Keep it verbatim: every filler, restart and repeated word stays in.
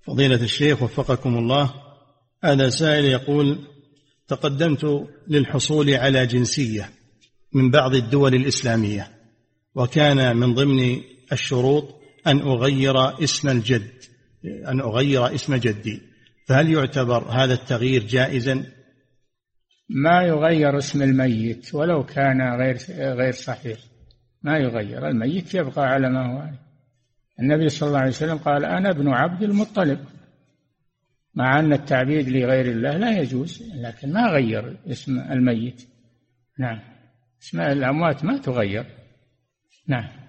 فضيلة الشيخ وفقكم الله، هذا سائل يقول: تقدمت للحصول على جنسية من بعض الدول الإسلامية، وكان من ضمن الشروط أن أغير اسم الجد أن أغير اسم جدي، فهل يعتبر هذا التغيير جائزا؟ ما يغير اسم الميت ولو كان غير غير صحيح، ما يغير، الميت يبقى على ما هو. النبي صلى الله عليه وسلم قال: أنا ابن عبد المطلب، مع أن التعبيد لغير الله لا يجوز، لكن ما غير اسم الميت. نعم، اسماء الأموات ما تغير. نعم.